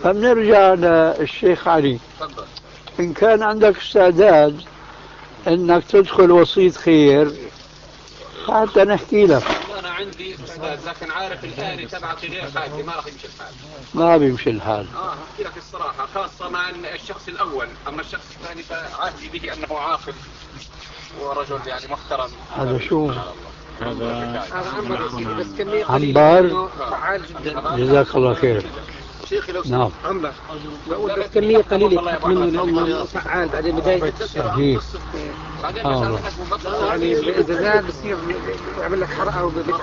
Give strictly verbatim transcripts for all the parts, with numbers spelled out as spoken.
فبنرجع للشيخ علي. تفضل. إن كان عندك استعداد إنك تدخل وسيط خير حتى نحكي لك. أنا عندي استعداد، لكن عارف الآن تبعتي غير حاجة ما راح يمشي الحال. ما بيمشي الحال. آه أحكي لك الصراحة، خاصة مع الشخص الأول، أما الشخص الثاني فعهدي به أنه عاقل ورجل يعني محترم. هذا شو؟ هذا بس كمية عنبر. فعال جدا. جزاك الله خير. شيخي لو نعم. عنبر. بقول بس كمية قليلة منه لأنه فعال بعدين بداية صحيح. بعدين آه. يعني إذا زاد بصير يعمل لك حرقة وبيتعب.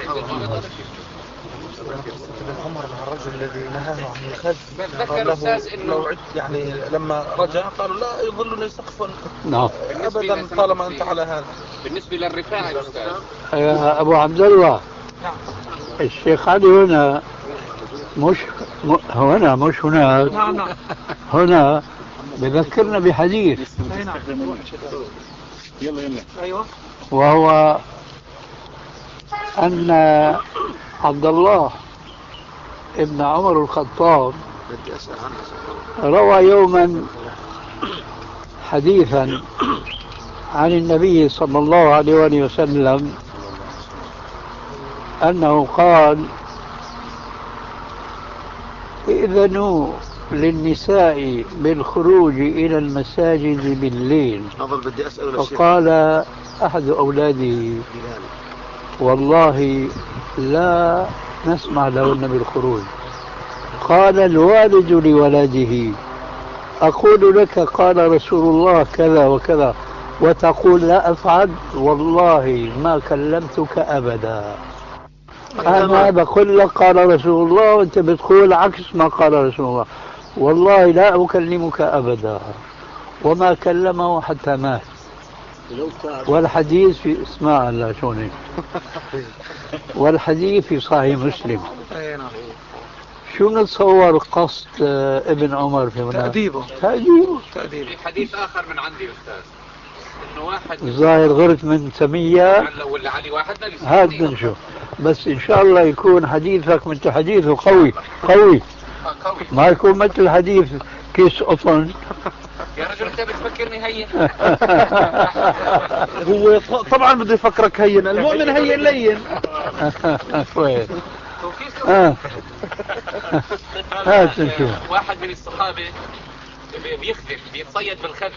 ابن عمر مع الرجل الذي نهاه عن الخذ بتذكر أستاذ إنه يعني لما رجع قالوا لا يظلني سقف نعم. أبدا طالما أنت على هذا. بالنسبة للرفاعي يا أستاذ. يا أبو عبد الله. نعم. الشيخ علي هنا مش م... هنا مش هناك. نعم نعم. هنا بذكرنا بحديث. نعم. يلا يلا. أيوة. وهو أن عبد الله ابن عمر الخطاب روى يوما حديثا عن النبي صلى الله عليه وآله وسلم أنه قال: إذنوا للنساء بالخروج إلى المساجد بالليل. فقال أحد أولاده: والله لا نسمع لهن بالخروج. قال الوالد لولده: أقول لك قال رسول الله كذا وكذا وتقول لا أفعل، والله ما كلمتك أبدا. أنا بقول لك قال رسول الله وأنت بتقول عكس ما قال رسول الله، والله لا أكلمك أبدا. وما كلمه حتى مات. والحديث في اسماء الله شوني والحديث في صحيح مسلم. شو نتصور قصد ابن عمر في هنا؟ تأديبه. تأديبه. تأديبه. في حديث آخر من عندي أستاذ إنه واحد الظاهر غرت من سمية ولا علي واحد هاد نشوف، بس إن شاء الله يكون حديثك مثل حديثه قوي قوي، ما يكون مثل حديث كيس قطن. يا رجل انت بتفكرني هين. هو طبعا بده يفكرك هين، المؤمن هين لين. كويس. اه هات نشوف. واحد من الصحابة بيخذف بيتصيد بالخذف.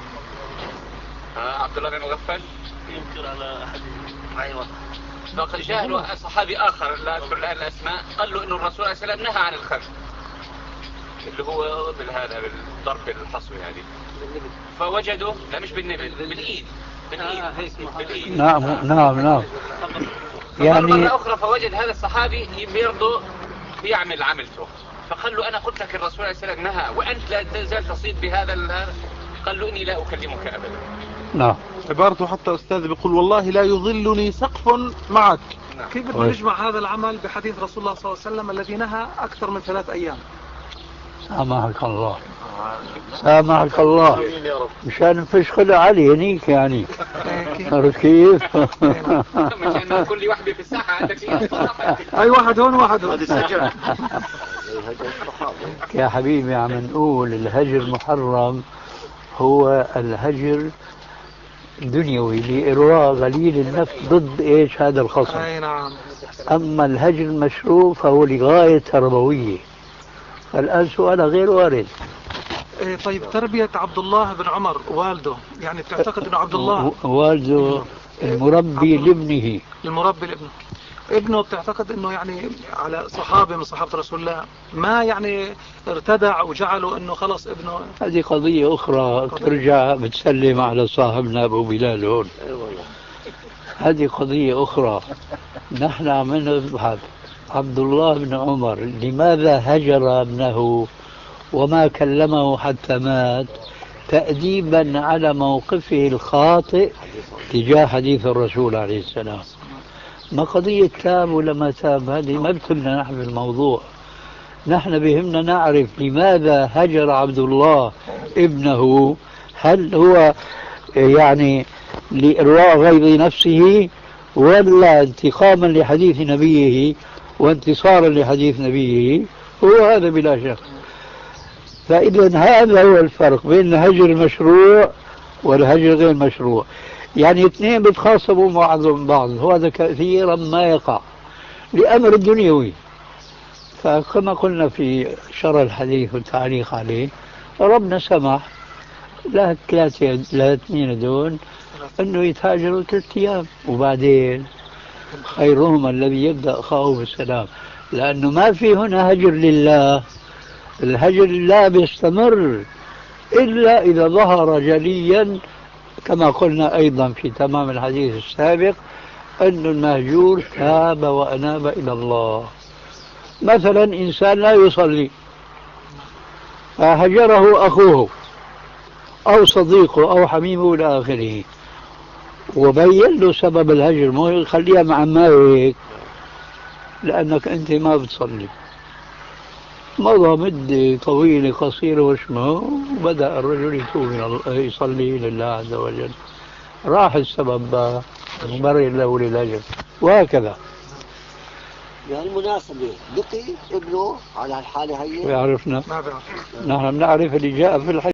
عبد الله بن مغفل ينكر على احد. ايوه. فقد جاء له صحابي اخر لا اذكر الان الاسماء، قال له انه الرسول عليه السلام نهى عن الخذف اللي هو بالهذا بالضرب بالحصو يعني. فوجدوا لا مش بالنبل بالايد بالايد بالايد. نعم نعم نعم. يعني مرة أخرى فوجد هذا الصحابي برضه بيعمل عملته، فقال له أنا قلت لك الرسول عليه السلام نهى وأنت لا تزال تصيد بهذا ال... قال له إني لا أكلمك أبدا. نعم. عبارته حتى أستاذ بيقول والله لا يظلني سقف معك. نعم. كيف بدنا نجمع هذا العمل بحديث رسول الله صلى الله عليه وسلم الذي نهى أكثر من ثلاث أيام؟ سامحك الله سامحك الله مشان نفشخل علي هنيك يعني. عرفت كيف؟ مشان كل واحدة في الساحة عندك فيها. أي واحد هون واحد هون. يا حبيبي عم نقول الهجر المحرم هو الهجر دنيوي لإرواء غليل النفس ضد إيش هذا الخصم. أي نعم. أما الهجر المشروع فهو لغاية تربوية. الآن سؤال غير وارد. إيه طيب تربية عبد الله بن عمر والده، يعني بتعتقد أنه عبد الله والده المربي لابنه المربي لابنه ابنه بتعتقد أنه يعني على صحابة من صحابة رسول الله ما يعني ارتدع وجعله أنه خلص ابنه؟ هذه قضية أخرى ترجع بتسلم على صاحبنا أبو بلال هون. هذه قضية أخرى. نحن عم نبحث عبد الله بن عمر لماذا هجر ابنه وما كلمه حتى مات تأديبا على موقفه الخاطئ تجاه حديث الرسول عليه السلام. ما قضية تاب ولا ما تاب، هذه ما بتهمنا نحن في الموضوع. نحن بهمنا نعرف لماذا هجر عبد الله ابنه. هل هو يعني لإرواء غيظ نفسه ولا انتقاما لحديث نبيه وانتصارا لحديث نبيه؟ هو هذا بلا شك. فإذا هذا هو الفرق بين الهجر المشروع والهجر غير المشروع. يعني اثنين بيتخاصموا مع بعض، وهذا كثيرا ما يقع لأمر دنيوي. فكما قلنا في شرح الحديث والتعليق عليه، ربنا سمح لثلاثة لاثنين دون انه يتهاجروا ثلاث ايام، وبعدين خيرهم الذي يبدا اخاه بالسلام، لانه ما في هنا هجر لله. الهجر لله بيستمر الا اذا ظهر جليا، كما قلنا ايضا في تمام الحديث السابق، ان المهجور تاب واناب الى الله. مثلا انسان لا يصلي فهجره اخوه أو صديقه أو حميمه إلى آخره، وبين له سبب الهجر، مو يخليها مع مالك لأنك أنت ما بتصلي. مضى مدة طويلة قصيرة وشمه، وبدأ الرجل يتوب إلى الله، يصلي لله عز وجل، راح السبب مبرر له للهجر، وهكذا. بهالمناسبة بقي ابنه على هالحالة هي؟ ويعرفنا ما بعرف. نحن بنعرف اللي جاء في الحديث.